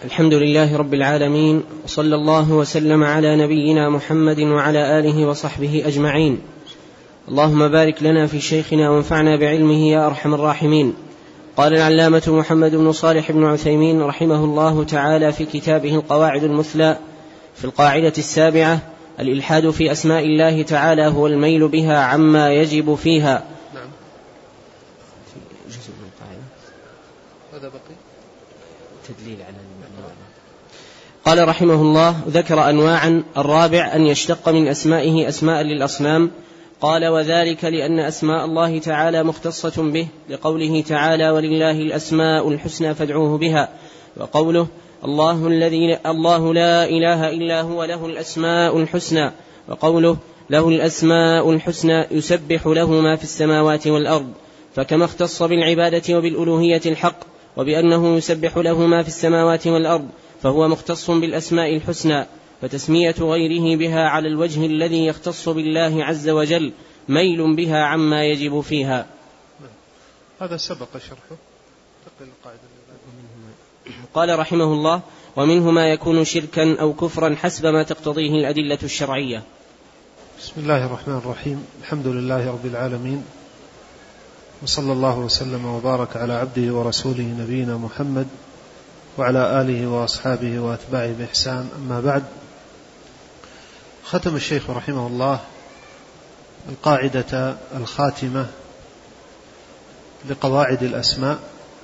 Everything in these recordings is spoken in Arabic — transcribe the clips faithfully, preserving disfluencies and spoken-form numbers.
الحمد لله رب العالمين، وصلى الله وسلم على نبينا محمد وعلى آله وصحبه أجمعين. اللهم بارك لنا في شيخنا وانفعنا بعلمه يا أرحم الراحمين. قال العلامة محمد بن صالح بن عثيمين رحمه الله تعالى في كتابه القواعد المثلى في القاعدة السابعة: الإلحاد في أسماء الله تعالى هو الميل بها عما يجب فيها. نعم. في جزء من القاعدة هذا بقي تدليل على المعنى. قال رحمه الله: ذكر أنواعا. الرابع أن يشتق من أسمائه أسماء للأصنام. قال: وذلك لأن أسماء الله تعالى مختصة به، لقوله تعالى: ولله الأسماء الحسنى فادعوه بها، وقوله: الله الذي الله لا إله إلا هو له الأسماء الحسنى، وقوله: له الأسماء الحسنى يسبح له ما في السماوات والأرض. فكما اختص بالعبادة وبالألوهية الحق وبأنه يسبح له ما في السماوات والأرض، فهو مختص بالأسماء الحسنى، فتسمية غيره بها على الوجه الذي يختص بالله عز وجل ميل بها عما يجب فيها. هذا سبق شرحه. قال رحمه الله: ومنه ما يكون شركا أو كفرا حسب ما تقتضيه الأدلة الشرعية. بسم الله الرحمن الرحيم. الحمد لله رب العالمين، وصلى الله وسلم وبارك على عبده ورسوله نبينا محمد وعلى آله وأصحابه وأتباعه بإحسان. أما بعد، ختم الشيخ رحمه الله القاعدة الخاتمة لقواعد الأسماء،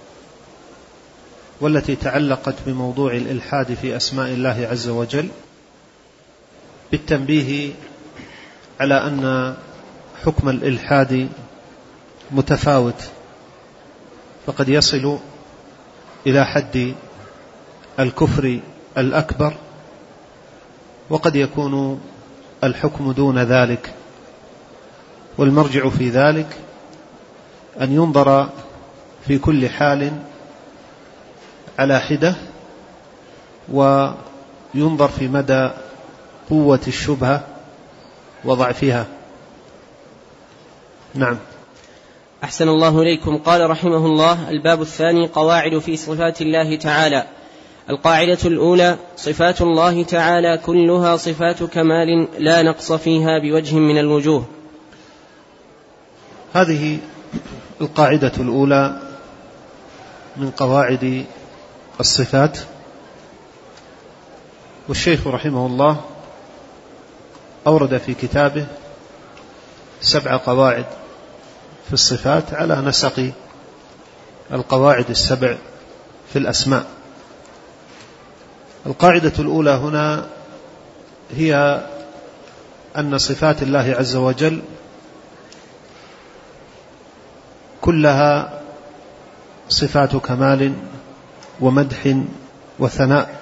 والتي تعلقت بموضوع الإلحاد في أسماء الله عز وجل، بالتنبيه على أن حكم الإلحاد متفاوت، فقد يصل إلى حد الكفر الأكبر، وقد يكون الحكم دون ذلك، والمرجع في ذلك أن ينظر في كل حال على حدة، وينظر في مدى قوة الشبهة وضعفها. نعم. أحسن الله إليكم. قال رحمه الله: الباب الثاني: قواعد في صفات الله تعالى. القاعدة الأولى: صفات الله تعالى كلها صفات كمال لا نقص فيها بوجه من الوجوه. هذه القاعدة الأولى من قواعد الصفات، والشيخ رحمه الله أورد في كتابه سبع قواعد في الصفات على نسق القواعد السبع في الأسماء. القاعدة الأولى هنا هي أن صفات الله عز وجل كلها صفات كمال ومدح وثناء،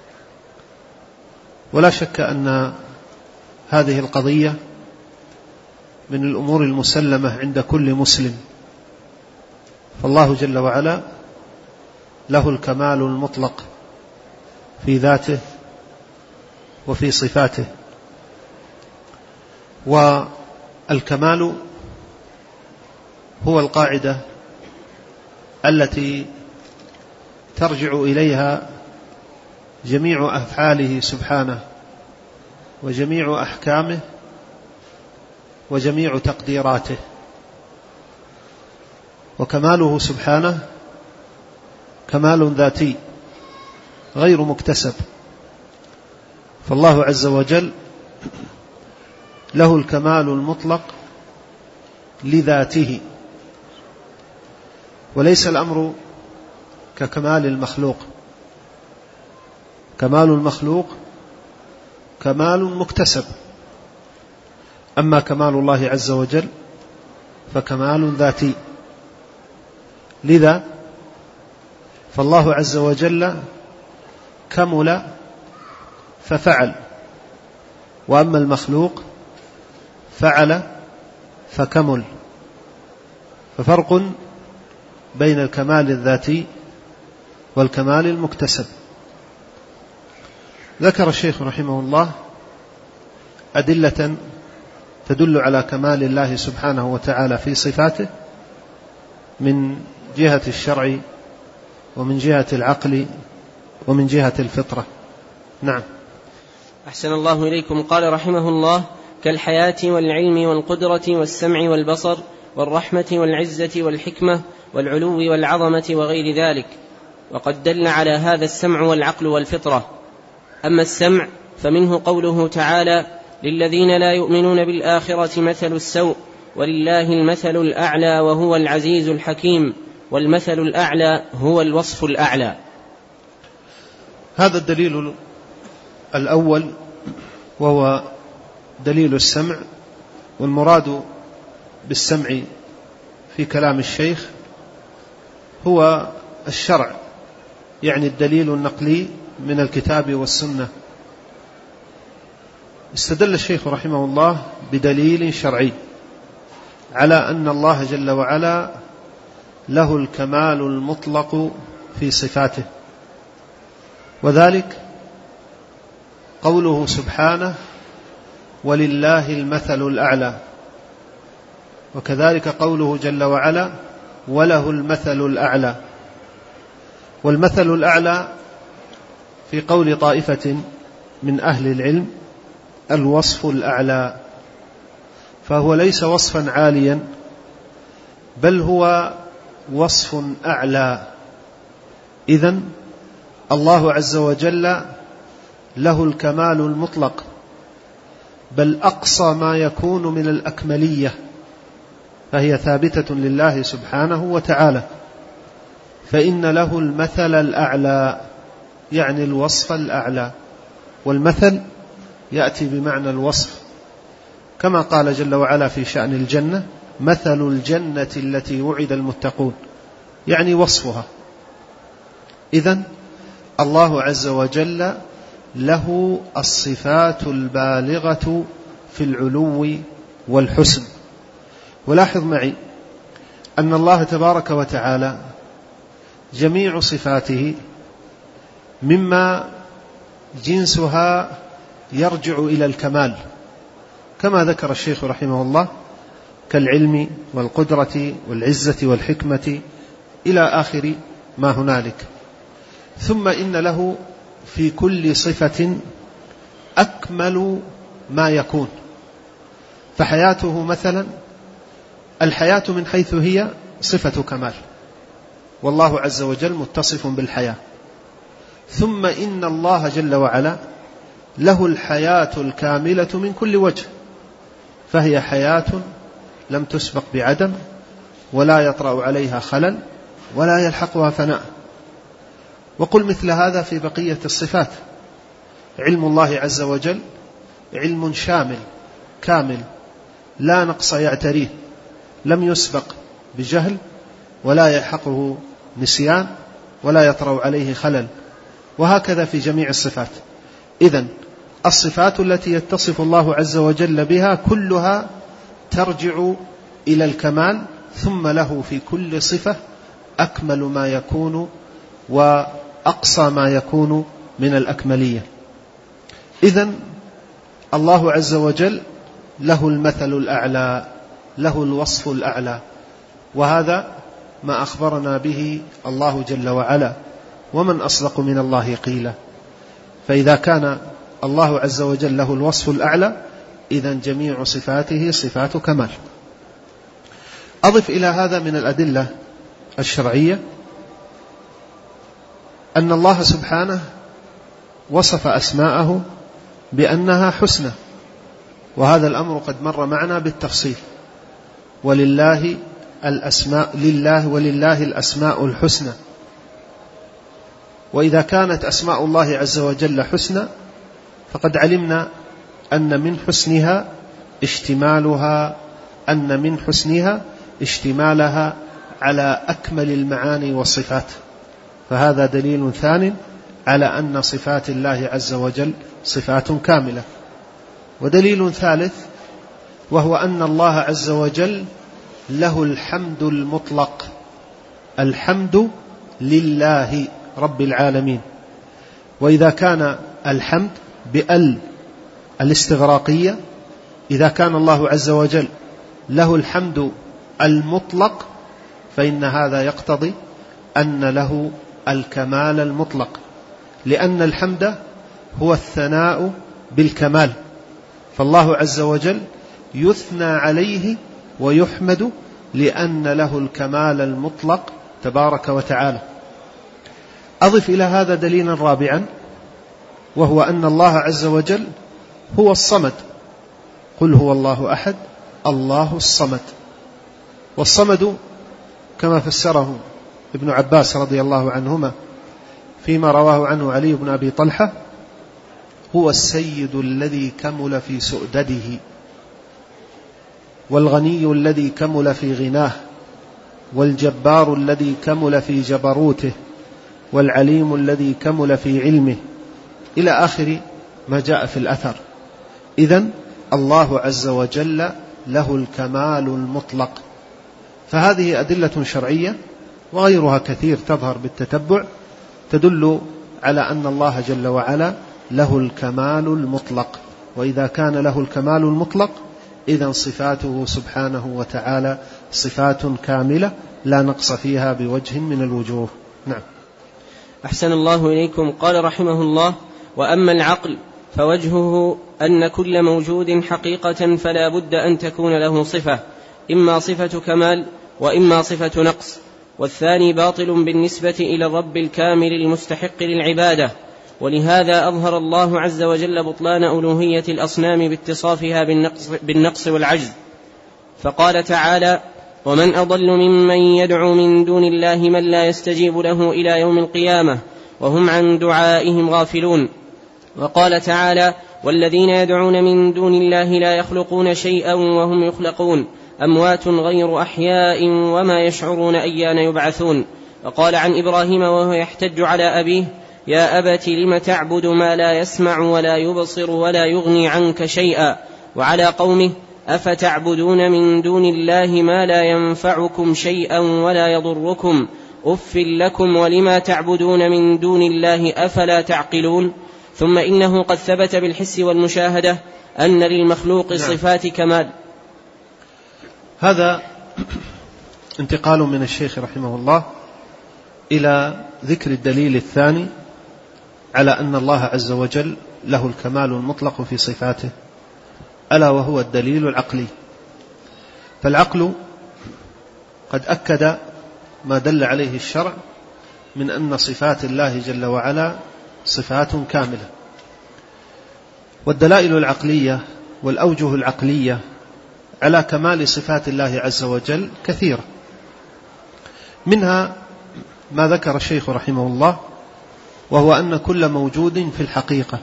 ولا شك أن هذه القضية من الأمور المسلمة عند كل مسلم، فالله جل وعلا له الكمال المطلق في ذاته وفي صفاته، والكمال هو القاعدة التي ترجع إليها جميع أفعاله سبحانه وجميع أحكامه وجميع تقديراته. وكماله سبحانه كمال ذاتي غير مكتسب، فالله عز وجل له الكمال المطلق لذاته، وليس الأمر ككمال المخلوق. كمال المخلوق كمال مكتسب، أما كمال الله عز وجل فكمال ذاتي. لذا فالله عز وجل كمل ففعل، وأما المخلوق فعل فكمل، ففرق بين الكمال الذاتي والكمال المكتسب. ذكر الشيخ رحمه الله أدلة تدل على كمال الله سبحانه وتعالى في صفاته من جهة الشرع ومن جهة العقل ومن جهة الفطرة. نعم. أحسن الله إليكم. قال رحمه الله: كالحياة والعلم والقدرة والسمع والبصر والرحمة والعزة والحكمة والعلو والعظمة وغير ذلك. وقد دل على هذا السمع والعقل والفطرة. أما السمع فمنه قوله تعالى: للذين لا يؤمنون بالآخرة مثل السوء ولله المثل الأعلى وهو العزيز الحكيم. والمثل الأعلى هو الوصف الأعلى. هذا الدليل الأول وهو دليل السمع. والمراد بالسمع في كلام الشيخ هو الشرع، يعني الدليل النقلي من الكتاب والسنة. استدل الشيخ رحمه الله بدليل شرعي على أن الله جل وعلا له الكمال المطلق في صفاته، وذلك قوله سبحانه: ولله المثل الأعلى، وكذلك قوله جل وعلا: وله المثل الأعلى. والمثل الأعلى في قول طائفة من أهل العلم الوصف الأعلى، فهو ليس وصفا عاليا بل هو وصف أعلى. إذن الله عز وجل له الكمال المطلق، بل أقصى ما يكون من الأكملية، فهي ثابتة لله سبحانه وتعالى. فإن له المثل الأعلى، يعني الوصف الأعلى. والمثل يأتي بمعنى الوصف، كما قال جل وعلا في شأن الجنة: مثل الجنة التي وعد المتقون، يعني وصفها. إذن الله عز وجل له الصفات البالغة في العلو والحسن. ولاحظ معي أن الله تبارك وتعالى جميع صفاته مما جنسها يرجع إلى الكمال، كما ذكر الشيخ رحمه الله: كالعلم والقدرة والعزة والحكمة إلى آخر ما هنالك. ثم إن له في كل صفة أكمل ما يكون. فحياته مثلا، الحياة من حيث هي صفة كمال، والله عز وجل متصف بالحياة. ثم إن الله جل وعلا له الحياة الكاملة من كل وجه، فهي حياة لم تسبق بعدم، ولا يطرأ عليها خلل، ولا يلحقها فناء. وقل مثل هذا في بقية الصفات. علم الله عز وجل علم شامل كامل، لا نقص يعتريه، لم يسبق بجهل، ولا يلحقه نسيان، ولا يطرأ عليه خلل. وهكذا في جميع الصفات. إذن الصفات التي يتصف الله عز وجل بها كلها ترجع إلى الكمال، ثم له في كل صفة أكمل ما يكون وأقصى ما يكون من الأكملية. إذن الله عز وجل له المثل الأعلى، له الوصف الأعلى، وهذا ما أخبرنا به الله جل وعلا. ومن أصدق من الله قيلا. فإذا كان الله عز وجل له الوصف الأعلى، إذن جميع صفاته صفات كمال. أضف إلى هذا من الأدلة الشرعية أن الله سبحانه وصف أسماءه بأنها حسنى، وهذا الأمر قد مر معنا بالتفصيل. ولله الأسماء لله ولله الأسماء الحسنى. وإذا كانت أسماء الله عز وجل حسنى، فقد علمنا أن من حسنها اشتمالها أن من حسنها اشتمالها على أكمل المعاني والصفات، فهذا دليل ثانٍ على أن صفات الله عز وجل صفات كاملة. ودليل ثالث وهو أن الله عز وجل له الحمد المطلق. الحمد لله رب العالمين. وإذا كان الحمد بأل الاستغراقية، إذا كان الله عز وجل له الحمد المطلق، فإن هذا يقتضي أن له الكمال المطلق، لأن الحمد هو الثناء بالكمال، فالله عز وجل يثنى عليه ويحمد لأن له الكمال المطلق تبارك وتعالى. أضف إلى هذا دليلا رابعا، وهو أن الله عز وجل هو الصمد. قل هو الله أحد الله الصمد. والصمد كما فسره ابن عباس رضي الله عنهما فيما رواه عنه علي بن أبي طلحة، هو السيد الذي كمل في سؤدده، والغني الذي كمل في غناه، والجبار الذي كمل في جبروته، والعليم الذي كمل في علمه، إلى آخر ما جاء في الأثر. إذن الله عز وجل له الكمال المطلق. فهذه أدلة شرعية وغيرها كثير تظهر بالتتبع تدل على أن الله جل وعلا له الكمال المطلق. وإذا كان له الكمال المطلق إذن صفاته سبحانه وتعالى صفات كاملة لا نقص فيها بوجه من الوجوه. نعم. أحسن الله إليكم. قال رحمه الله: وأما العقل فوجهه أن كل موجود حقيقة فلا بد أن تكون له صفة، إما صفة كمال وإما صفة نقص، والثاني باطل بالنسبة إلى الرب الكامل المستحق للعبادة. ولهذا أظهر الله عز وجل بطلان ألوهية الأصنام باتصافها بالنقص, بالنقص والعجز، فقال تعالى: ومن أضل ممن يدعو من دون الله من لا يستجيب له إلى يوم القيامة وهم عن دعائهم غافلون. وقال تعالى: والذين يدعون من دون الله لا يخلقون شيئا وهم يخلقون، أموات غير أحياء وما يشعرون أيان يبعثون. وقال عن إبراهيم وهو يحتج على أبيه: يا أبت لم تعبد ما لا يسمع ولا يبصر ولا يغني عنك شيئا. وعلى قومه: أفتعبدون من دون الله ما لا ينفعكم شيئا ولا يضركم، أف لكم ولما تعبدون من دون الله أفلا تعقلون. ثم إنه قد ثبت بالحس والمشاهدة أن للمخلوق صفات كمال. هذا انتقال من الشيخ رحمه الله إلى ذكر الدليل الثاني على أن الله عز وجل له الكمال المطلق في صفاته، ألا وهو الدليل العقلي. فالعقل قد أكد ما دل عليه الشرع من أن صفات الله جل وعلا صفات كاملة. والدلائل العقلية والأوجه العقلية على كمال صفات الله عز وجل كثيرة، منها ما ذكر الشيخ رحمه الله، وهو أن كل موجود في الحقيقة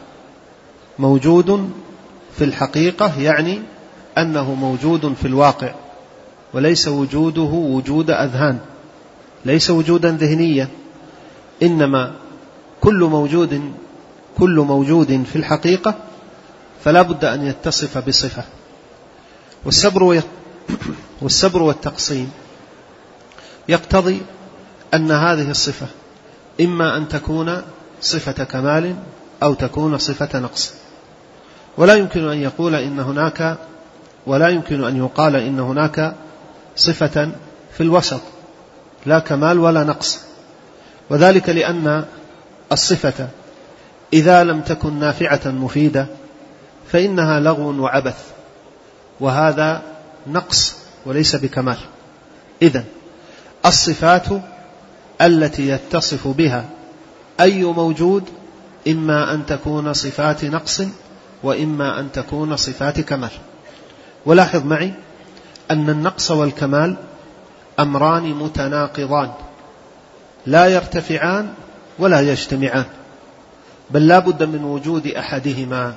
موجود في الحقيقة، يعني أنه موجود في الواقع، وليس وجوده وجود أذهان، ليس وجودا ذهنيا، إنما كل موجود كل موجود في الحقيقة فلا بد أن يتصف بصفة. والسبر والسبر والتقسيم يقتضي أن هذه الصفة إما أن تكون صفة كمال أو تكون صفة نقص، ولا يمكن أن يقول إن هناك ولا يمكن أن يقال إن هناك صفة في الوسط لا كمال ولا نقص، وذلك لأن الصفة إذا لم تكن نافعة مفيدة فإنها لغو وعبث، وهذا نقص وليس بكمال. إذن الصفات التي يتصف بها أي موجود إما أن تكون صفات نقص وإما أن تكون صفات كمال. ولاحظ معي أن النقص والكمال أمران متناقضان لا يرتفعان ولا يجتمعان، بل لا بد من وجود أحدهما.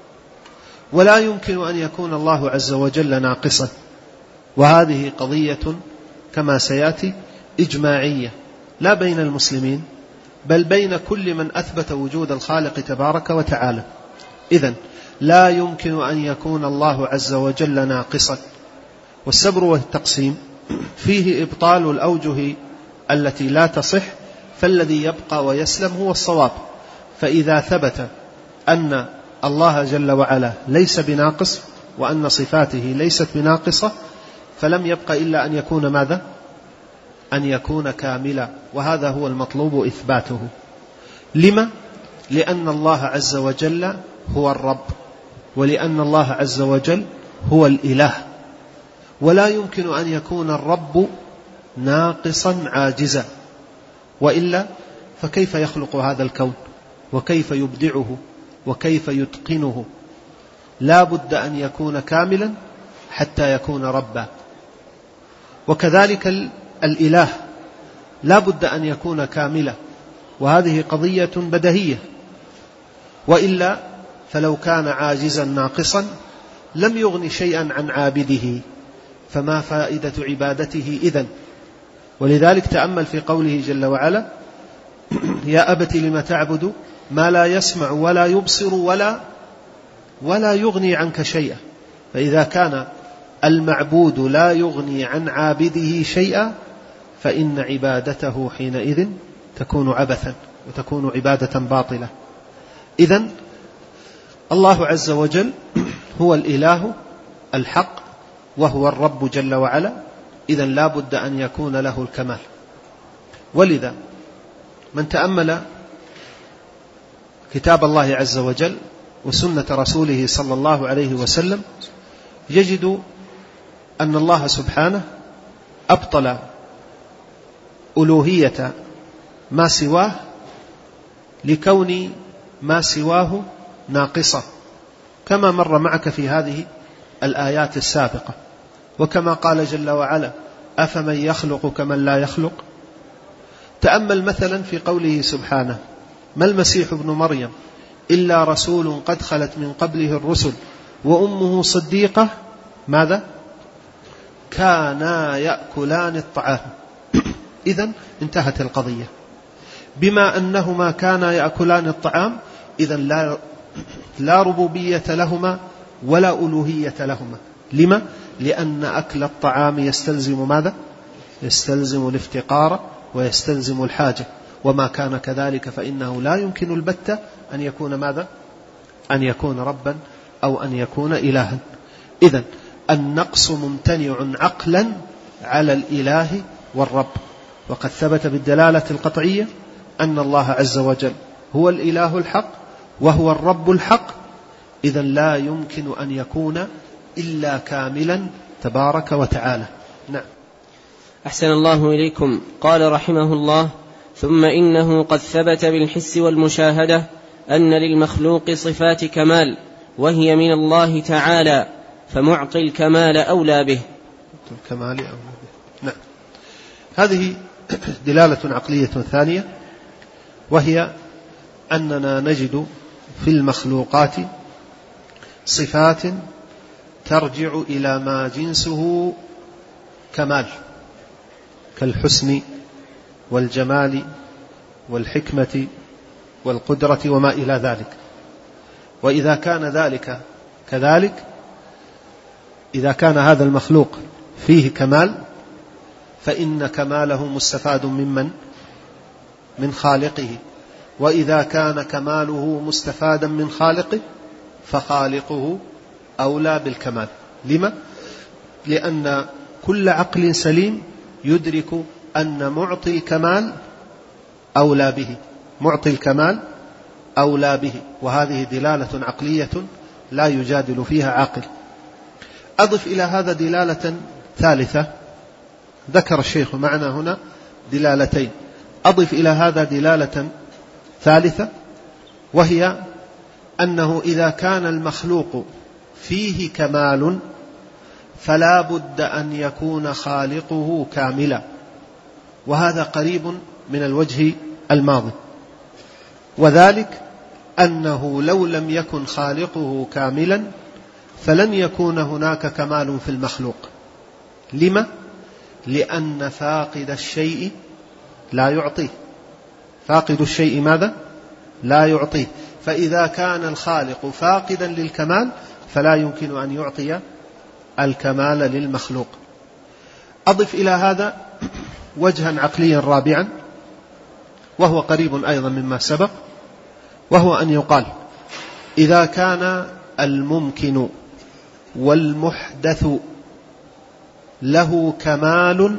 ولا يمكن أن يكون الله عز وجل ناقصا، وهذه قضية كما سيأتي إجماعية لا بين المسلمين بل بين كل من أثبت وجود الخالق تبارك وتعالى. إذن لا يمكن أن يكون الله عز وجل ناقصا. والسبر والتقسيم فيه إبطال الأوجه التي لا تصح، فالذي يبقى ويسلم هو الصواب. فإذا ثبت أن الله جل وعلا ليس بناقص وأن صفاته ليست بناقصة فلم يبق إلا أن يكون ماذا؟ أن يكون كاملا، وهذا هو المطلوب إثباته. لما؟ لأن الله عز وجل هو الرب، ولأن الله عز وجل هو الإله، ولا يمكن أن يكون الرب ناقصا عاجزا، وإلا فكيف يخلق هذا الكون وكيف يبدعه وكيف يتقنه؟ لا بد أن يكون كاملا حتى يكون ربا. وكذلك الإله لا بد أن يكون كاملا، وهذه قضية بديهية، وإلا فلو كان عاجزا ناقصا لم يغن شيئا عن عابده، فما فائدة عبادته إذن؟ ولذلك تأمل في قوله جل وعلا: يا أبت لم تعبد ما لا يسمع ولا يبصر ولا ولا يغني عنك شيئا. فإذا كان المعبود لا يغني عن عابده شيئا فإن عبادته حينئذ تكون عبثا وتكون عبادة باطلة. إذن الله عز وجل هو الإله الحق وهو الرب جل وعلا، إذن لا بد أن يكون له الكمال. ولذا من تأمل كتاب الله عز وجل وسنة رسوله صلى الله عليه وسلم يجد أن الله سبحانه أبطل ألوهية ما سواه لكون ما سواه ناقصة، كما مر معك في هذه الآيات السابقة. وكما قال جل وعلا: أفمن يخلق كمن لا يخلق. تأمل مثلا في قوله سبحانه: ما المسيح ابن مريم إلا رسول قد خلت من قبله الرسل وأمه صديقة ماذا؟ كانا يأكلان الطعام. إذن انتهت القضية. بما أنهما كانا يأكلان الطعام إذن لا, لا ربوبية لهما ولا ألوهية لهما. لما؟ لأن أكل الطعام يستلزم ماذا؟ يستلزم الافتقار ويستلزم الحاجة، وما كان كذلك فإنه لا يمكن البتة أن يكون ماذا؟ أن يكون ربا أو أن يكون إلها. إذن النقص ممتنع عقلا على الإله والرب، وقد ثبت بالدلالة القطعية أن الله عز وجل هو الإله الحق وهو الرب الحق، إذن لا يمكن أن يكون إلا كاملا تبارك وتعالى. نعم. أحسن الله إليكم. قال رحمه الله: ثم إنه قد ثبت بالحس والمشاهدة أن للمخلوق صفات كمال وهي من الله تعالى، فمعطي الكمال أولى به. الكمال أولى به. نعم. هذه دلالة عقلية ثانية، وهي أننا نجد في المخلوقات صفات ترجع إلى ما جنسه كمال، كالحسن والجمال والحكمة والقدرة وما إلى ذلك. وإذا كان ذلك كذلك، إذا كان هذا المخلوق فيه كمال فإن كماله مستفاد ممن؟ من خالقه. وإذا كان كماله مستفادا من خالقه فخالقه أولى بالكمال. لما؟ لأن كل عقل سليم يدرك أن معطي الكمال أولى به، معطي الكمال أولى به، وهذه دلالة عقلية لا يجادل فيها عاقل. أضف إلى هذا دلالة ثالثة، ذكر الشيخ معنا هنا دلالتين، أضف إلى هذا دلالة ثالثة، وهي أنه إذا كان المخلوق فيه كمال فلا بد أن يكون خالقه كاملا، وهذا قريب من الوجه الماضي، وذلك أنه لو لم يكن خالقه كاملا فلن يكون هناك كمال في المخلوق. لما؟ لأن فاقد الشيء لا يعطيه، فاقد الشيء ماذا؟ لا يعطيه. فإذا كان الخالق فاقدا للكمال فلا يمكن أن يعطي الكمال للمخلوق. أضف إلى هذا وجها عقليا رابعا، وهو قريب أيضا مما سبق، وهو أن يقال: إذا كان الممكن والمحدث له كمال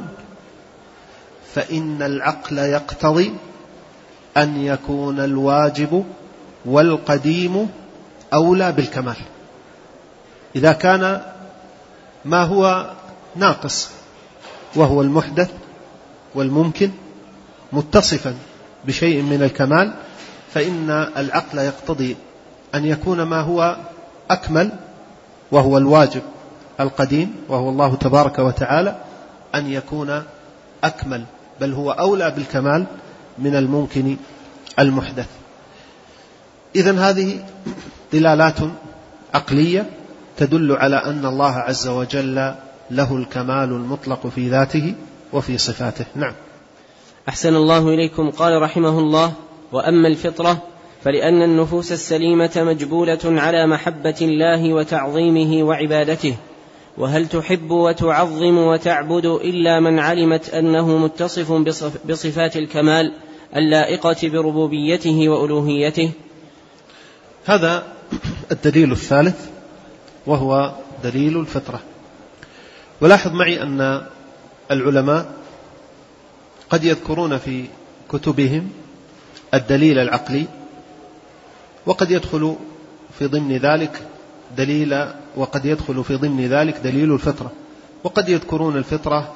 فإن العقل يقتضي أن يكون الواجب والقديم أولى بالكمال. إذا كان ما هو ناقص وهو المحدث والممكن متصفا بشيء من الكمال، فإن العقل يقتضي أن يكون ما هو أكمل وهو الواجب القديم وهو الله تبارك وتعالى أن يكون أكمل، بل هو أولى بالكمال من الممكن المحدث. إذن هذه دلالات عقلية تدل على أن الله عز وجل له الكمال المطلق في ذاته وفي صفاته. نعم. أحسن الله إليكم. قال رحمه الله: وأما الفطرة فلأن النفوس السليمة مجبولة على محبة الله وتعظيمه وعبادته، وهل تحب وتعظم وتعبد إلا من علمت أنه متصف بصفات الكمال اللائقة بربوبيته وألوهيته. هذا الدليل الثالث وهو دليل الفطرة. ولاحظ معي أن العلماء قد يذكرون في كتبهم الدليل العقلي، وقد يدخل في ضمن ذلك دليل وقد يدخل في ضمن ذلك دليل الفطرة، وقد يذكرون الفطرة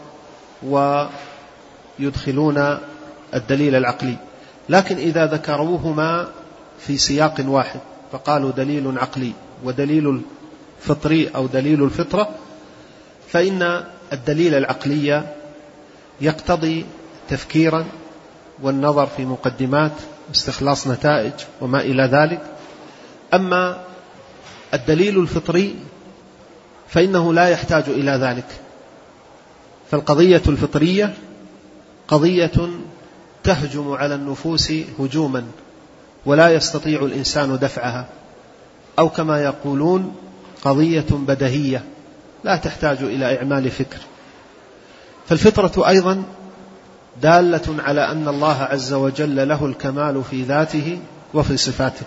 ويدخلون الدليل العقلي، لكن إذا ذكروهما في سياق واحد فقالوا دليل عقلي ودليل فطري أو دليل الفطرة، فإن الدليل العقلي يقتضي تفكيرا والنظر في مقدمات واستخلاص نتائج وما إلى ذلك. أما الدليل الفطري فإنه لا يحتاج إلى ذلك، فالقضية الفطرية قضية تهجم على النفوس هجوما ولا يستطيع الإنسان دفعها، أو كما يقولون قضية بديهية لا تحتاج إلى إعمال فكر. فالفطرة أيضا دالة على أن الله عز وجل له الكمال في ذاته وفي صفاته،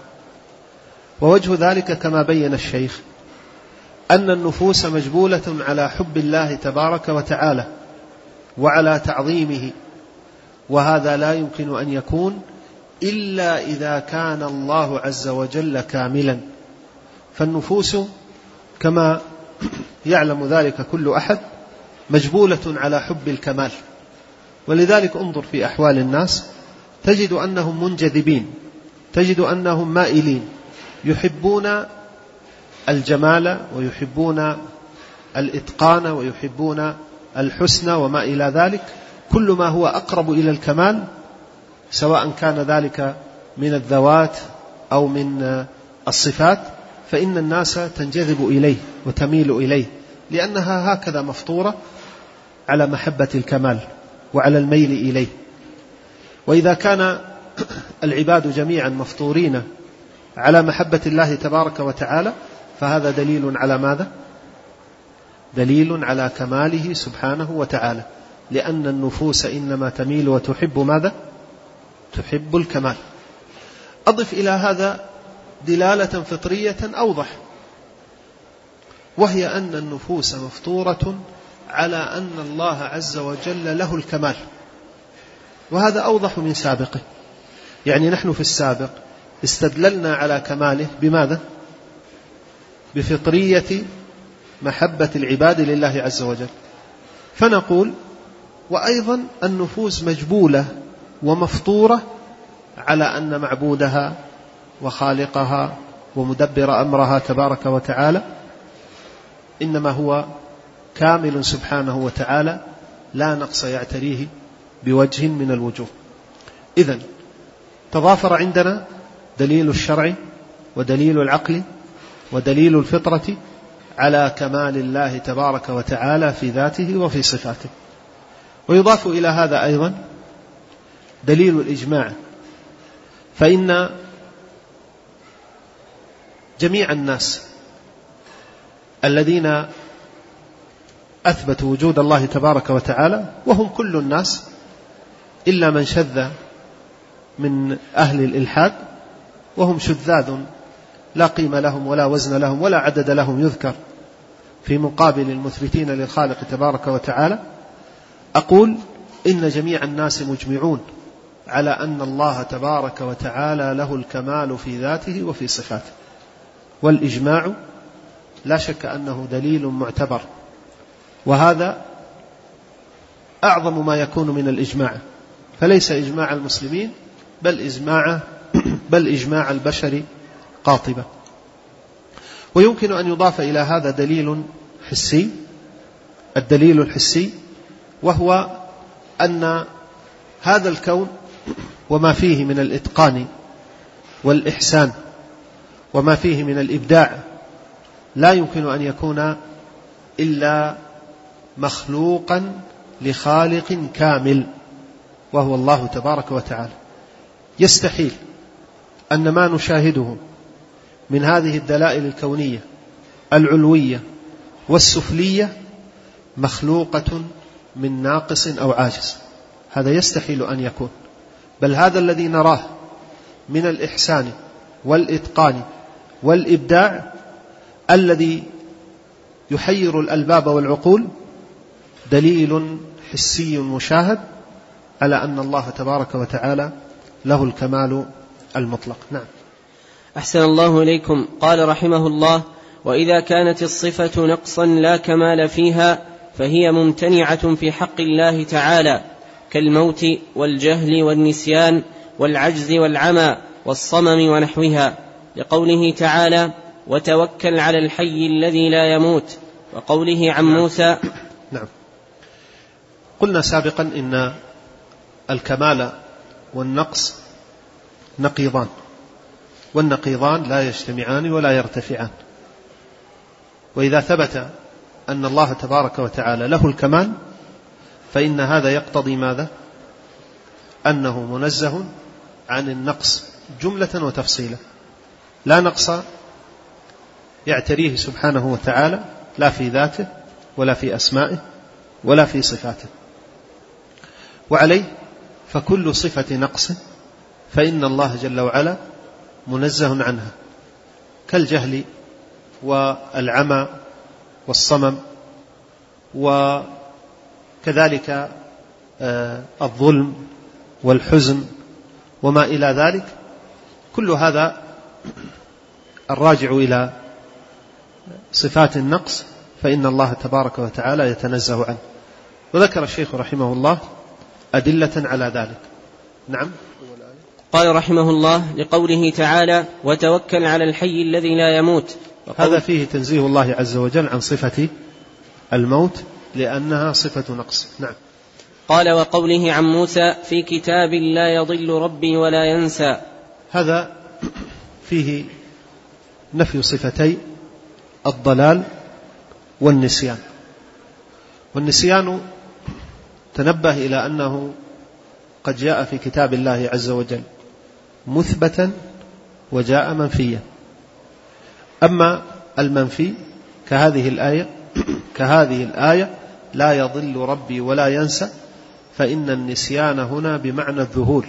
ووجه ذلك كما بين الشيخ أن النفوس مجبولة على حب الله تبارك وتعالى وعلى تعظيمه، وهذا لا يمكن أن يكون إلا إذا كان الله عز وجل كاملا. فالنفوس كما يعلم ذلك كل أحد مجبولة على حب الكمال، ولذلك انظر في أحوال الناس تجد أنهم منجذبين، تجد أنهم مائلين، يحبون الجمال ويحبون الإتقان ويحبون الحسن وما إلى ذلك، كل ما هو أقرب إلى الكمال سواء كان ذلك من الذوات أو من الصفات، فإن الناس تنجذب إليه وتميل إليه، لأنها هكذا مفطورة على محبة الكمال وعلى الميل إليه. وإذا كان العباد جميعا مفطورين على محبة الله تبارك وتعالى فهذا دليل على ماذا؟ دليل على كماله سبحانه وتعالى، لأن النفوس إنما تميل وتحب ماذا؟ تحب الكمال. أضف إلى هذا دلالة فطرية أوضح، وهي أن النفوس مفطورة على أن الله عز وجل له الكمال، وهذا أوضح من سابقه. يعني نحن في السابق استدللنا على كماله بماذا؟ بفطرية محبة العباد لله عز وجل، فنقول وأيضا النفوس مجبولة ومفطورة على أن معبودها وخالقها ومدبر أمرها تبارك وتعالى إنما هو كامل سبحانه وتعالى لا نقص يعتريه بوجه من الوجوه. إذن تضافر عندنا دليل الشرع ودليل العقل ودليل الفطرة على كمال الله تبارك وتعالى في ذاته وفي صفاته. ويضاف إلى هذا أيضا دليل الإجماع، فإن جميع الناس الذين أثبتوا وجود الله تبارك وتعالى، وهم كل الناس إلا من شذ من أهل الإلحاد، وهم شذاذ لا قيمة لهم ولا وزن لهم ولا عدد لهم يذكر في مقابل المثبتين للخالق تبارك وتعالى، أقول إن جميع الناس مجمعون على أن الله تبارك وتعالى له الكمال في ذاته وفي صفاته، والإجماع لا شك أنه دليل معتبر، وهذا أعظم ما يكون من الإجماع، فليس إجماع المسلمين بل إجماع, بل إجماع البشر قاطبة. ويمكن أن يضاف إلى هذا دليل حسي، الدليل الحسي وهو أن هذا الكون وما فيه من الإتقان والإحسان وما فيه من الإبداع لا يمكن أن يكون إلا مخلوقا لخالق كامل وهو الله تبارك وتعالى. يستحيل أن ما نشاهده من هذه الدلائل الكونية العلوية والسفلية مخلوقة من ناقص أو عاجز، هذا يستحيل أن يكون، بل هذا الذي نراه من الإحسان والإتقان والإبداع الذي يحير الألباب والعقول دليل حسي مشاهد على أن الله تبارك وتعالى له الكمال المطلق. نعم. أحسن الله إليكم. قال رحمه الله: وإذا كانت الصفة نقصا لا كمال فيها فهي ممتنعة في حق الله تعالى، كالموت والجهل والنسيان والعجز والعمى والصمم ونحوها، لقوله تعالى: وتوكل على الحي الذي لا يموت، وقوله عن موسى. نعم. قلنا سابقا إن الكمال والنقص نقيضان، والنقيضان لا يجتمعان ولا يرتفعان، وإذا ثبت أن الله تبارك وتعالى له الكمال فإن هذا يقتضي ماذا؟ أنه منزه عن النقص جملة وتفصيلا، لا نقص يعتريه سبحانه وتعالى لا في ذاته ولا في أسمائه ولا في صفاته، وعليه فكل صفة نقص فإن الله جل وعلا منزه عنها، كالجهل والعمى والصمم، وكذلك الظلم والحزن وما إلى ذلك، كل هذا الراجع إلى صفات النقص فإن الله تبارك وتعالى يتنزه عنه. وذكر الشيخ رحمه الله أدلة على ذلك. نعم. قال رحمه الله: لقوله تعالى: وتوكل على الحي الذي لا يموت، هذا فيه تنزيه الله عز وجل عن صفة الموت لأنها صفة نقص. نعم. قال: وقوله عن موسى: في كتاب لا يضل ربي ولا ينسى، هذا فيه نفي صفتي الضلال والنسيان. والنسيان تنبه إلى أنه قد جاء في كتاب الله عز وجل مثبتا وجاء منفيا، أما المنفي كهذه الآية كهذه الآية لا يضل ربي ولا ينسى، فإن النسيان هنا بمعنى الذهول،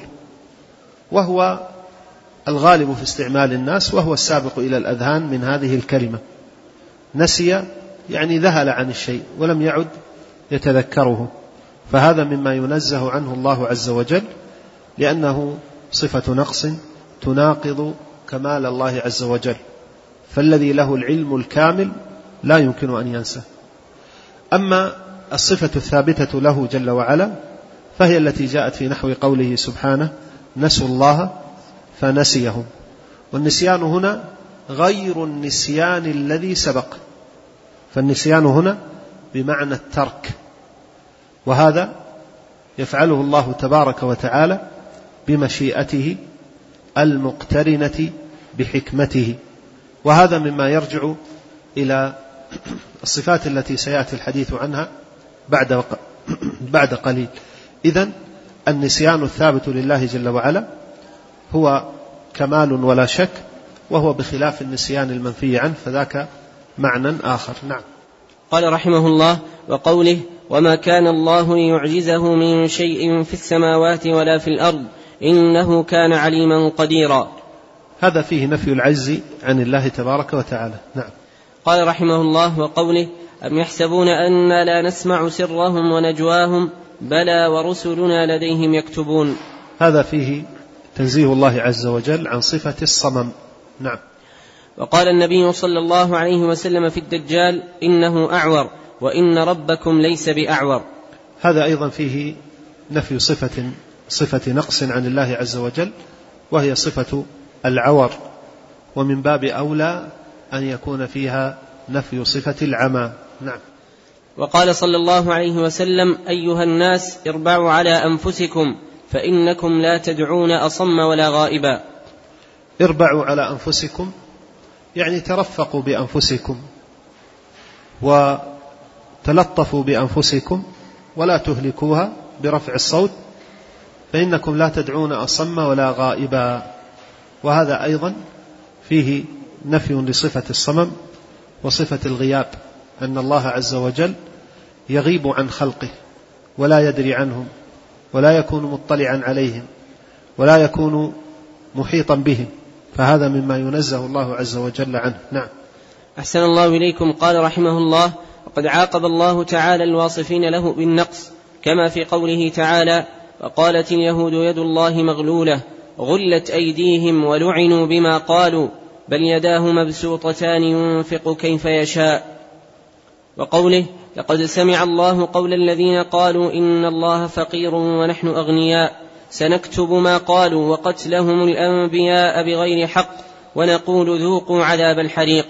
وهو الغالب في استعمال الناس، وهو السابق إلى الأذهان من هذه الكلمة. نسي يعني ذهل عن الشيء ولم يعد يتذكره، فهذا مما ينزه عنه الله عز وجل، لأنه صفة نقص تناقض كمال الله عز وجل، فالذي له العلم الكامل لا يمكن أن ينسى. أما الصفة الثابتة له جل وعلا فهي التي جاءت في نحو قوله سبحانه: نسوا الله فنسيهم. والنسيان هنا غير النسيان الذي سبق، فالنسيان هنا بمعنى الترك، وهذا يفعله الله تبارك وتعالى بمشيئته المقترنة بحكمته، وهذا مما يرجع إلى الصفات التي سيأتي الحديث عنها بعد بعد قليل. إذن النسيان الثابت لله جل وعلا هو كمال ولا شك، وهو بخلاف النسيان المنفي عنه، فذاك معنى آخر. نعم. قال رحمه الله: وقوله: وما كان الله ليعجزه من شيء في السماوات ولا في الأرض إنه كان عليما قديرا، هذا فيه نفي العجز عن الله تبارك وتعالى. نعم. قال رحمه الله: وقوله: أم يحسبون أن لا نسمع سرهم ونجواهم بلى ورسلنا لديهم يكتبون، هذا فيه تنزيه الله عز وجل عن صفة الصمم. نعم. وقال النبي صلى الله عليه وسلم في الدجال إنه أعور وإن ربكم ليس بأعور. هذا أيضا فيه نفي صفة صفة نقص عن الله عز وجل، وهي صفة العور، ومن باب أولى أن يكون فيها نفي صفة العمى. نعم. وقال صلى الله عليه وسلم أيها الناس اربعوا على أنفسكم فإنكم لا تدعون أصم ولا غائبا. اربعوا على أنفسكم يعني ترفقوا بأنفسكم وتلطفوا بأنفسكم ولا تهلكوها برفع الصوت، فإنكم لا تدعون أصم ولا غائبا. وهذا أيضا فيه نفي لصفة الصمم وصفة الغياب، أن الله عز وجل يغيب عن خلقه ولا يدري عنهم ولا يكون مطلعا عليهم ولا يكون محيطا بهم، فهذا مما ينزه الله عز وجل عنه. نعم. أحسن الله إليكم. قال رحمه الله وقد عاقب الله تعالى الواصفين له بالنقص كما في قوله تعالى وقالت اليهود يد الله مغلولة غلت أيديهم ولعنوا بما قالوا بل يداه مبسوطتان ينفق كيف يشاء. وقوله لقد سمع الله قول الذين قالوا إن الله فقير ونحن أغنياء سنكتب ما قالوا وقتلهم الأنبياء بغير حق ونقول ذوقوا عذاب الحريق.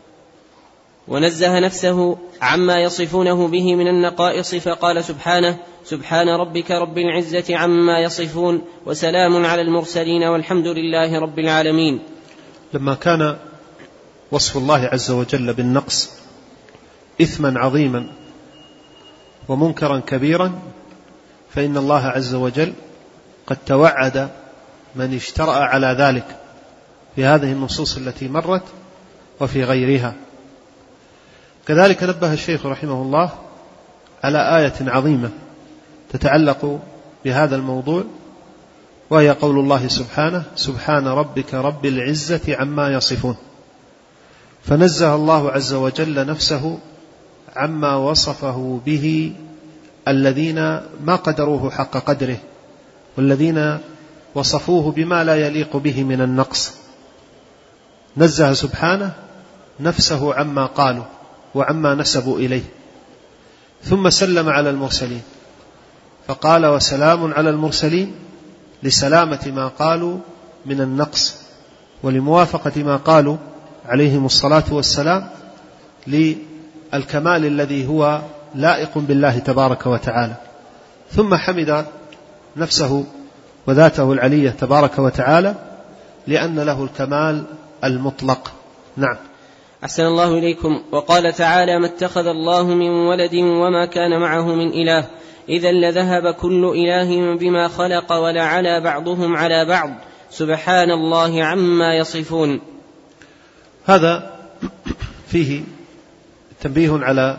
ونزه نفسه عما يصفونه به من النقائص فقال سبحانه سبحان ربك رب العزة عما يصفون وسلام على المرسلين والحمد لله رب العالمين. لما كان وصف الله عز وجل بالنقص إثما عظيما ومنكرا كبيرا، فإن الله عز وجل قد توعد من اشترأ على ذلك في هذه النصوص التي مرت وفي غيرها. كذلك نبه الشيخ رحمه الله على آية عظيمة تتعلق بهذا الموضوع، وهي قول الله سبحانه سبحان ربك رب العزة عما يصفون. فنزه الله عز وجل نفسه عما وصفه به الذين ما قدروه حق قدره والذين وصفوه بما لا يليق به من النقص. نزه سبحانه نفسه عما قالوا وعما نسبوا إليه، ثم سلم على المرسلين فقال وسلام على المرسلين لسلامة ما قالوا من النقص ولموافقة ما قالوا عليهم الصلاة والسلام للكمال الذي هو لائق بالله تبارك وتعالى. ثم حمد نفسه وذاته العلية تبارك وتعالى لأن له الكمال المطلق. نعم. أحسن الله إليكم. وقال تعالى ما اتخذ الله من ولد وما كان معه من إله إذا لذهب كل إله بما خلق ولعلى بعضهم على بعض سبحان الله عما يصفون. هذا فيه تنبيه على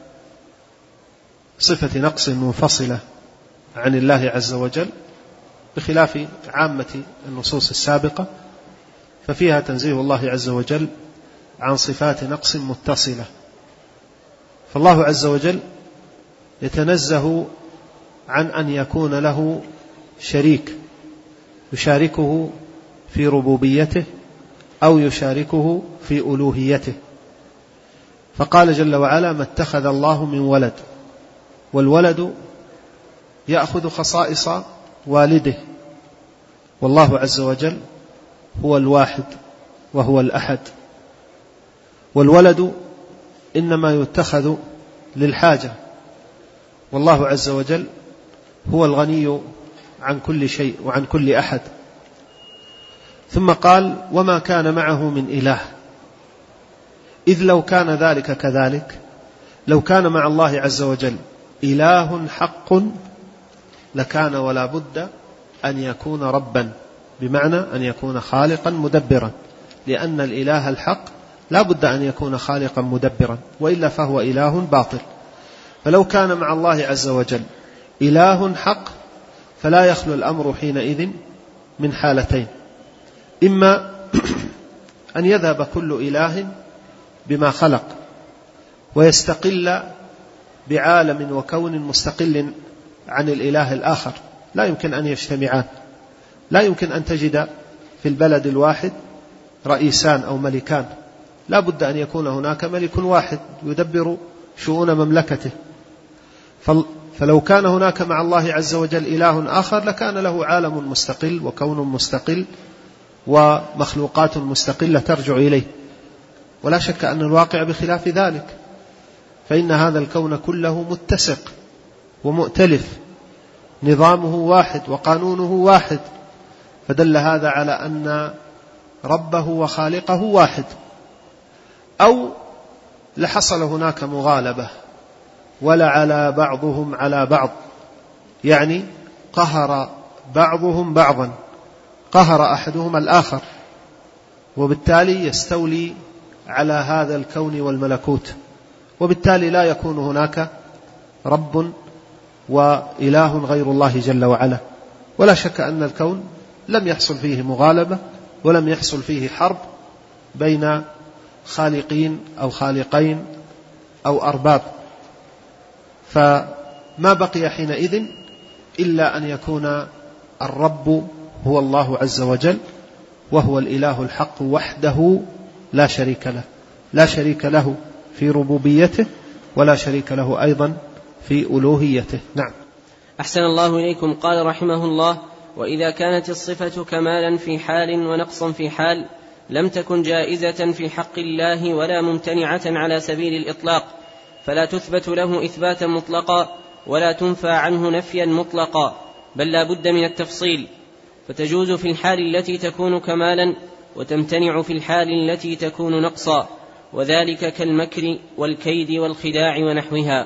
صفة نقص منفصلة عن الله عز وجل بخلاف عامة النصوص السابقة، ففيها تنزيه الله عز وجل عن صفات نقص متصلة. فالله عز وجل يتنزه عن أن يكون له شريك يشاركه في ربوبيته أو يشاركه في ألوهيته، فقال جل وعلا ما اتخذ الله من ولد، والولد يأخذ خصائص والده، والله عز وجل هو الواحد وهو الأحد، والولد إنما يتخذ للحاجة، والله عز وجل هو الغني عن كل شيء وعن كل أحد. ثم قال وما كان معه من إله، إذ لو كان ذلك كذلك، لو كان مع الله عز وجل إله حق لكان ولا بد أن يكون ربا، بمعنى أن يكون خالقا مدبرا، لأن الإله الحق لا بد أن يكون خالقا مدبرا، وإلا فهو إله باطل. فلو كان مع الله عز وجل إله حق فلا يخلو الأمر حينئذ من حالتين: إما أن يذهب كل إله بما خلق ويستقل بعالم وكون مستقل عن الإله الآخر، لا يمكن أن يجتمعان، لا يمكن أن تجد في البلد الواحد رئيسان أو ملكان، لا بد أن يكون هناك ملك واحد يدبر شؤون مملكته. فلو كان هناك مع الله عز وجل إله آخر لكان له عالم مستقل وكون مستقل ومخلوقات مستقلة ترجع إليه، ولا شك أن الواقع بخلاف ذلك، فإن هذا الكون كله متسق ومؤتلف، نظامه واحد وقانونه واحد، فدل هذا على أن ربه وخالقه واحد. أو لحصل هناك مغالبة ولا على بعضهم على بعض، يعني قهر بعضهم بعضا، قهر أحدهما الآخر، وبالتالي يستولي على هذا الكون والملكوت، وبالتالي لا يكون هناك رب وإله غير الله جل وعلا. ولا شك أن الكون لم يحصل فيه مغالبة ولم يحصل فيه حرب بين خالقين أو خالقين أو أرباب، فما بقي حينئذ إلا أن يكون الرب هو الله عز وجل، وهو الإله الحق وحده لا شريك له، لا شريك له في ربوبيته ولا شريك له أيضا في ألوهيته. نعم. أحسن الله إليكم. قال رحمه الله: وإذا كانت الصفة كمالا في حال ونقصا في حال لم تكن جائزة في حق الله ولا ممتنعة على سبيل الإطلاق، فلا تثبت له إثباتا مطلقا ولا تنفى عنه نفيا مطلقا، بل لا بد من التفصيل، فتجوز في الحال التي تكون كمالا وتمتنع في الحال التي تكون نقصا، وذلك كالمكر والكيد والخداع ونحوها.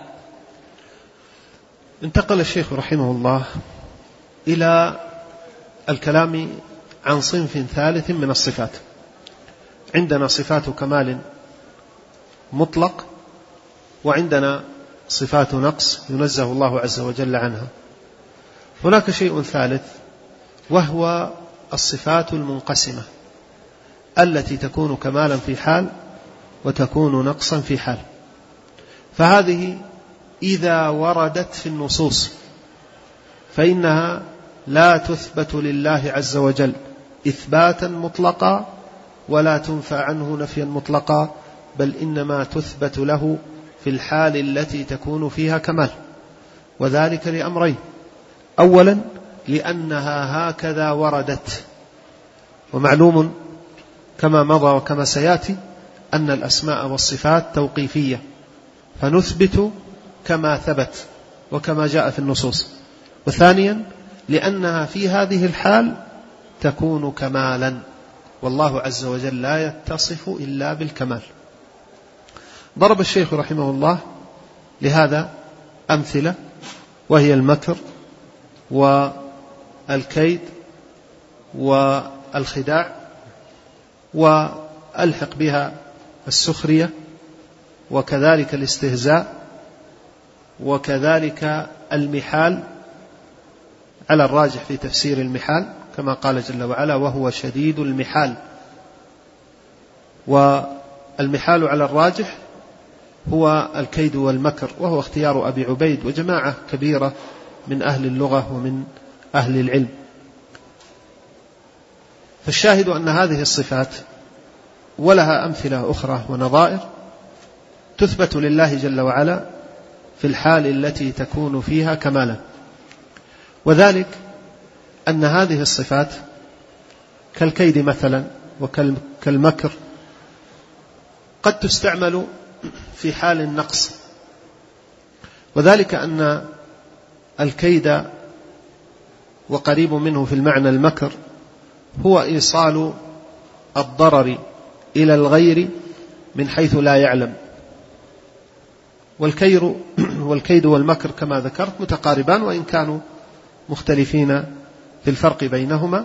انتقل الشيخ رحمه الله إلى الكلام عن صنف ثالث من الصفات. عندنا صفات كمال مطلق، وعندنا صفات نقص ينزه الله عز وجل عنها. هناك شيء ثالث وهو الصفات المنقسمة التي تكون كمالا في حال وتكون نقصا في حال، فهذه إذا وردت في النصوص فإنها لا تثبت لله عز وجل إثباتا مطلقا ولا تنفى عنه نفيا مطلقا، بل إنما تثبت له في الحال التي تكون فيها كمال، وذلك لأمرين: أولا لأنها هكذا وردت، ومعلوم كما مضى وكما سيأتي أن الأسماء والصفات توقيفية، فنثبت كما ثبت وكما جاء في النصوص. وثانيا لأنها في هذه الحال تكون كمالا، والله عز وجل لا يتصف إلا بالكمال. ضرب الشيخ رحمه الله لهذا أمثلة، وهي المكر والكيد والخداع، وألحق بها السخرية، وكذلك الاستهزاء، وكذلك المحال، على الراجح في تفسير المحال كما قال جل وعلا: وهو شديد المحال. والمحال على الراجح هو الكيد والمكر، وهو اختيار أبي عبيد وجماعة كبيرة من أهل اللغة ومن أهل العلم. فالشاهد أن هذه الصفات ولها أمثلة أخرى ونظائر تثبت لله جل وعلا في الحال التي تكون فيها كمالا، وذلك أن هذه الصفات كالكيد مثلا وكالمكر قد تستعمل في حال النقص، وذلك أن الكيد وقريب منه في المعنى المكر هو إيصال الضرر إلى الغير من حيث لا يعلم، والكير والكيد والمكر كما ذكرت متقاربان وإن كانوا مختلفين في الفرق بينهما.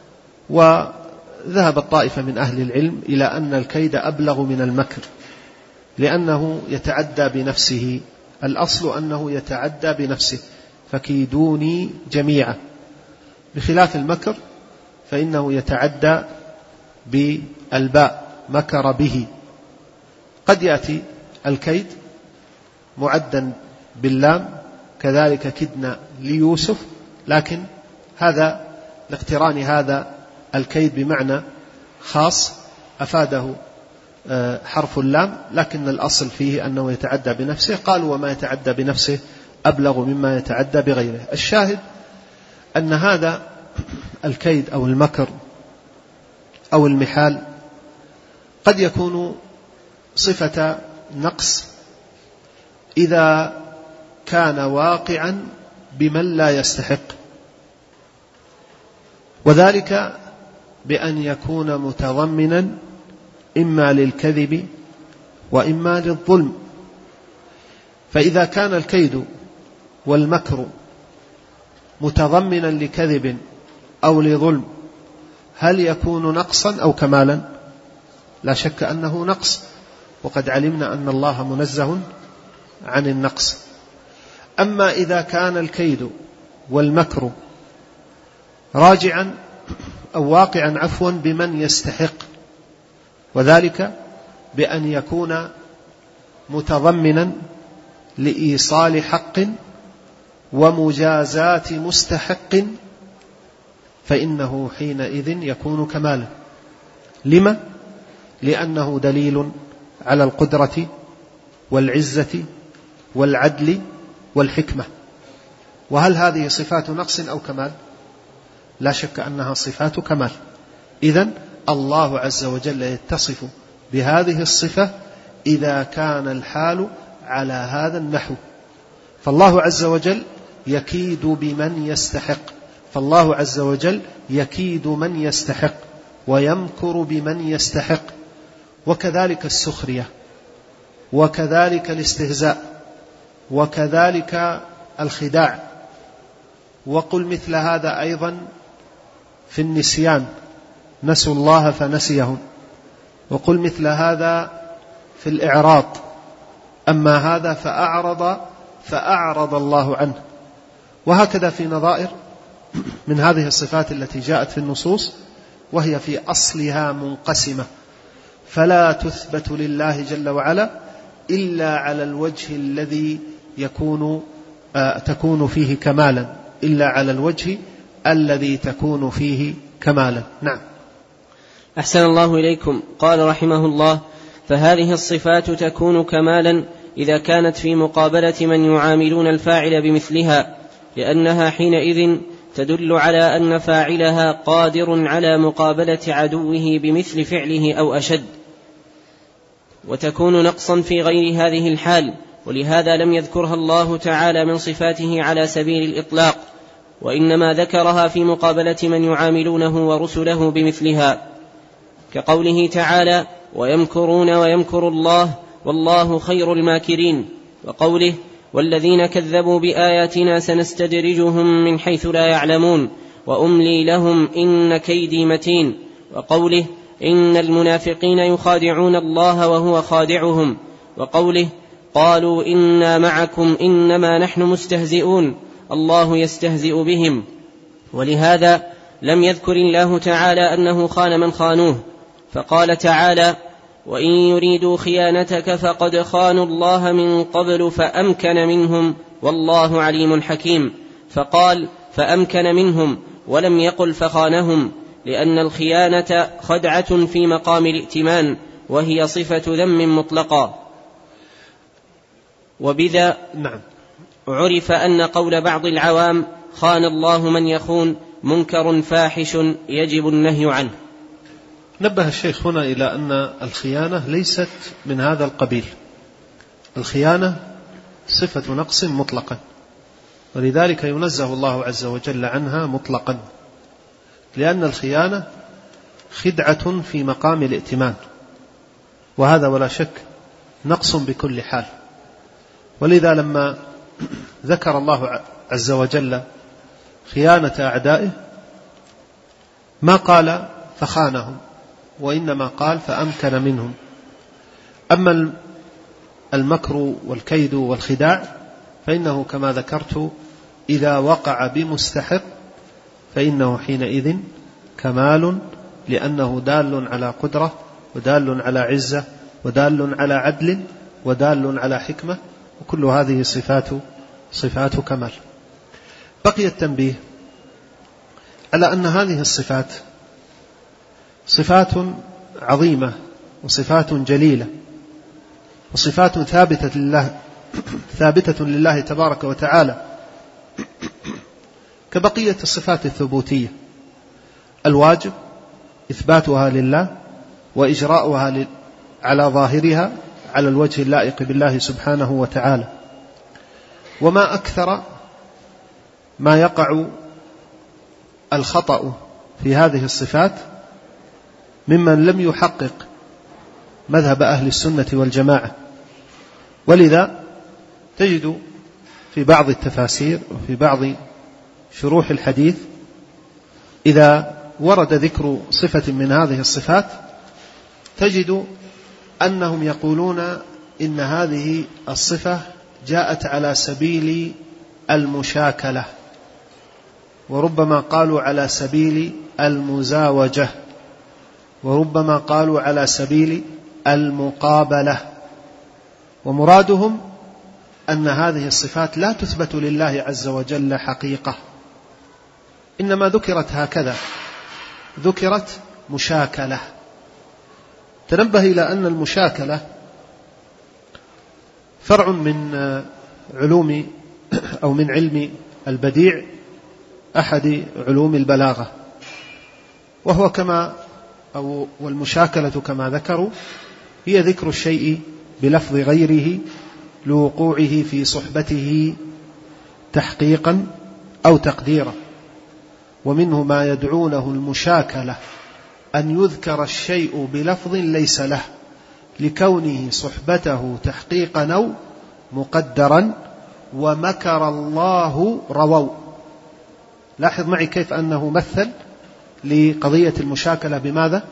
وذهب الطائفة من أهل العلم إلى أن الكيد أبلغ من المكر، لأنه يتعدى بنفسه، الأصل أنه يتعدى بنفسه، فكيدوني جميعا، بخلاف المكر فإنه يتعدى بالباء، مكر به. قد يأتي الكيد معدا باللام، كذلك كدنا ليوسف، لكن هذا لاقتران هذا الكيد بمعنى خاص أفاده حرف اللام، لكن الأصل فيه أنه يتعدى بنفسه. قالوا وما يتعدى بنفسه أبلغ مما يتعدى بغيره. الشاهد أن هذا الكيد أو المكر أو المحال قد يكون صفة نقص إذا كان واقعا بمن لا يستحق، وذلك بأن يكون متضمنا إما للكذب وإما للظلم. فإذا كان الكيد والمكر متضمنا لكذب أو لظلم هل يكون نقصا أو كمالا؟ لا شك أنه نقص، وقد علمنا أن الله منزه عن النقص. أما إذا كان الكيد والمكر راجعا أو واقعا عفوا بمن يستحق، وذلك بأن يكون متضمنا لإيصال حق ومجازات مستحق، فإنه حينئذ يكون كمالا. لما؟ لأنه دليل على القدرة والعزة والعدل والحكمة. وهل هذه صفات نقص أو كمال؟ لا شك أنها صفات كمال. إذن الله عز وجل يتصف بهذه الصفة إذا كان الحال على هذا النحو. فالله عز وجل يكيد بمن يستحق، فالله عز وجل يكيد من يستحق ويمكر بمن يستحق، وكذلك السخرية، وكذلك الاستهزاء، وكذلك الخداع. وقل مثل هذا أيضا في النسيان، نسوا الله فنسيهم. وقل مثل هذا في الإعراض، أما هذا فأعرض فأعرض الله عنه. وهكذا في نظائر من هذه الصفات التي جاءت في النصوص، وهي في أصلها منقسمة، فلا تثبت لله جل وعلا إلا على الوجه الذي يكون آه تكون فيه كمالا، إلا على الوجه الذي تكون فيه كمالا. نعم. أحسن الله إليكم. قال رحمه الله: فهذه الصفات تكون كمالا إذا كانت في مقابلة من يعاملون الفاعل بمثلها، لأنها حينئذ تدل على أن فاعلها قادر على مقابلة عدوه بمثل فعله أو أشد، وتكون نقصا في غير هذه الحال، ولهذا لم يذكرها الله تعالى من صفاته على سبيل الإطلاق، وإنما ذكرها في مقابلة من يعاملونه ورسله بمثلها، كقوله تعالى: ويمكرون ويمكر الله والله خير الماكرين، وقوله: والذين كذبوا بآياتنا سنستدرجهم من حيث لا يعلمون وأملي لهم إن كيدي متين، وقوله: إن المنافقين يخادعون الله وهو خادعهم، وقوله: قالوا إنا معكم إنما نحن مستهزئون الله يستهزئ بهم. ولهذا لم يذكر الله تعالى أنه خان من خانوه، فقال تعالى: وإن يريدوا خيانتك فقد خانوا الله من قبل فأمكن منهم والله عليم حكيم، فقال فأمكن منهم ولم يقل فخانهم، لأن الخيانة خدعة في مقام الائتمان، وهي صفة ذم مطلقة. وبذا نعم. عرف أن قول بعض العوام خان الله من يخون منكر فاحش يجب النهي عنه. نبه الشيخ هنا إلى أن الخيانة ليست من هذا القبيل. الخيانة صفة نقص مطلقا، ولذلك ينزه الله عز وجل عنها مطلقا، لأن الخيانة خدعة في مقام الائتمان، وهذا ولا شك نقص بكل حال. ولذا لما ذكر الله عز وجل خيانة أعدائه ما قال فخانهم، وإنما قال فأمكن منهم. أما المكر والكيد والخداع فإنه كما ذكرت إذا وقع بمستحق فإنه حينئذ كمال، لأنه دال على قدرة، ودال على عزة، ودال على عدل، ودال على حكمة، وكل هذه صفات صفات كمال. بقي التنبيه على أن هذه الصفات صفات عظيمة وصفات جليلة وصفات ثابتة لله ثابتة لله تبارك وتعالى كبقية الصفات الثبوتية. الواجب إثباتها لله وإجراؤها على ظاهرها على الوجه اللائق بالله سبحانه وتعالى. وما أكثر ما يقع الخطأ في هذه الصفات ممن لم يحقق مذهب أهل السنة والجماعة. ولذا تجد في بعض التفاسير وفي بعض شروح الحديث إذا ورد ذكر صفة من هذه الصفات تجد أنهم يقولون إن هذه الصفة جاءت على سبيل المشاكلة، وربما قالوا على سبيل المزاوجة، وربما قالوا على سبيل المقابلة. ومرادهم أن هذه الصفات لا تثبت لله عز وجل حقيقة، إنما ذكرت هكذا، ذكرت مشاكلة. تنبه إلى أن المشاكلة فرع من علوم أو من علم البديع، أحد علوم البلاغة، وهو كما أو والمشاكلة كما ذكروا هي ذكر الشيء بلفظ غيره لوقوعه في صحبته تحقيقا أو تقديرا. ومنه ما يدعونه المشاكلة أن يذكر الشيء بلفظ ليس له لكونه صحبته تحقيقا أو مقدرا. ومكر الله رووا. لاحظ معي كيف أنه مثل لقضية المشاكلة بماذا؟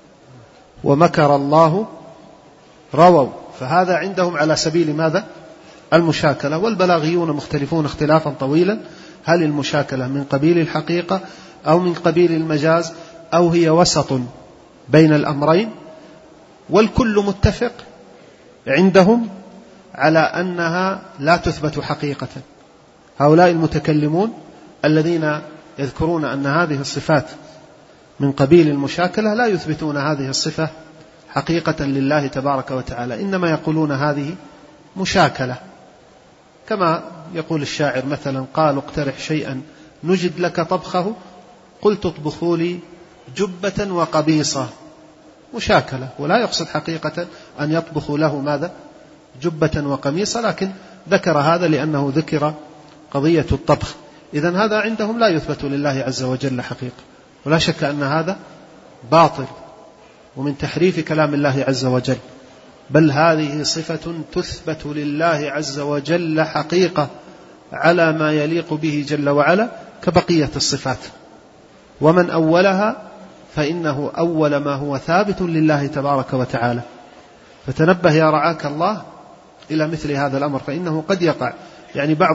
ومكر الله رووا. فهذا عندهم على سبيل ماذا؟ المشاكلة. والبلاغيون مختلفون اختلافا طويلا، هل المشاكلة من قبيل الحقيقة أو من قبيل المجاز أو هي وسط بين الأمرين؟ والكل متفق عندهم على أنها لا تثبت حقيقة. هؤلاء المتكلمون الذين يذكرون أن هذه الصفات من قبيل المشاكلة لا يثبتون هذه الصفة حقيقة لله تبارك وتعالى، إنما يقولون هذه مشاكلة. كما يقول الشاعر مثلا: قالوا اقترح شيئا نجد لك طبخه، قلت اطبخوا لي جبة وقبيصة. مشاكلة، ولا يقصد حقيقة أن يطبخوا له ماذا؟ جبة وقميصة، لكن ذكر هذا لأنه ذكر قضية الطبخ. إذن هذا عندهم لا يثبت لله عز وجل حقيقة، ولا شك أن هذا باطل ومن تحريف كلام الله عز وجل، بل هذه صفة تثبت لله عز وجل حقيقة على ما يليق به جل وعلا كبقية الصفات. ومن أولها فإنه أول ما هو ثابت لله تبارك وتعالى. فتنبه يا رعاك الله إلى مثل هذا الأمر، فإنه قد يقع يعني بعض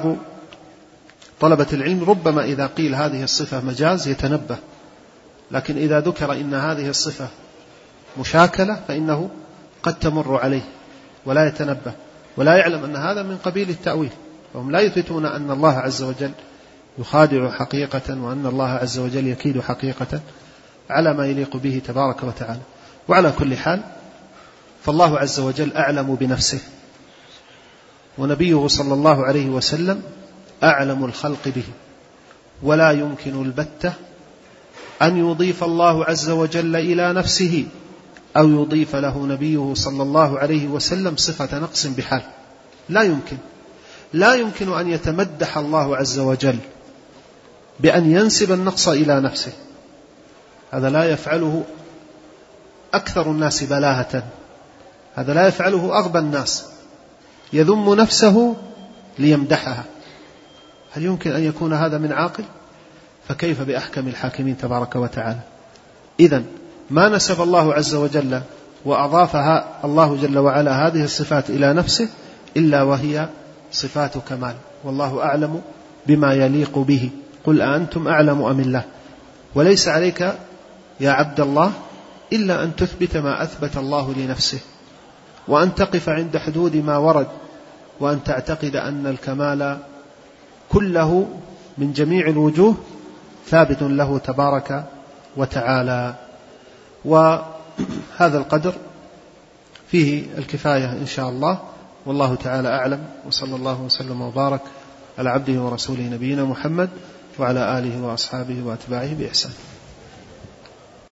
طلبة العلم ربما إذا قيل هذه الصفة مجاز يتنبه، لكن إذا ذكر إن هذه الصفة مشاكلة فإنه قد تمر عليه ولا يتنبه ولا يعلم أن هذا من قبيل التأويل. فهم لا يثبتون أن الله عز وجل يخادع حقيقة وأن الله عز وجل يكيد حقيقة على ما يليق به تبارك وتعالى. وعلى كل حال فالله عز وجل أعلم بنفسه، ونبيه صلى الله عليه وسلم أعلم الخلق به، ولا يمكن البتة أن يضيف الله عز وجل إلى نفسه أو يضيف له نبيه صلى الله عليه وسلم صفة نقص بحال. لا يمكن لا يمكن أن يتمدح الله عز وجل بأن ينسب النقص إلى نفسه، هذا لا يفعله أكثر الناس بلاهة، هذا لا يفعله أغبى الناس، يذم نفسه ليمدحها. هل يمكن أن يكون هذا من عاقل؟ فكيف بأحكم الحاكمين تبارك وتعالى؟ إذن ما نسب الله عز وجل وأضافها الله جل وعلا هذه الصفات إلى نفسه إلا وهي صفات كمال، والله أعلم بما يليق به. قل أأنتم أعلم أم الله؟ وليس عليك يا عبد الله إلا أن تثبت ما أثبت الله لنفسه، وأن تقف عند حدود ما ورد، وأن تعتقد أن الكمال كله من جميع الوجوه ثابت له تبارك وتعالى. وهذا القدر فيه الكفاية إن شاء الله، والله تعالى أعلم، وصلى الله وسلم وبارك على عبده ورسوله نبينا محمد وعلى آله وأصحابه وأتباعه بإحسان.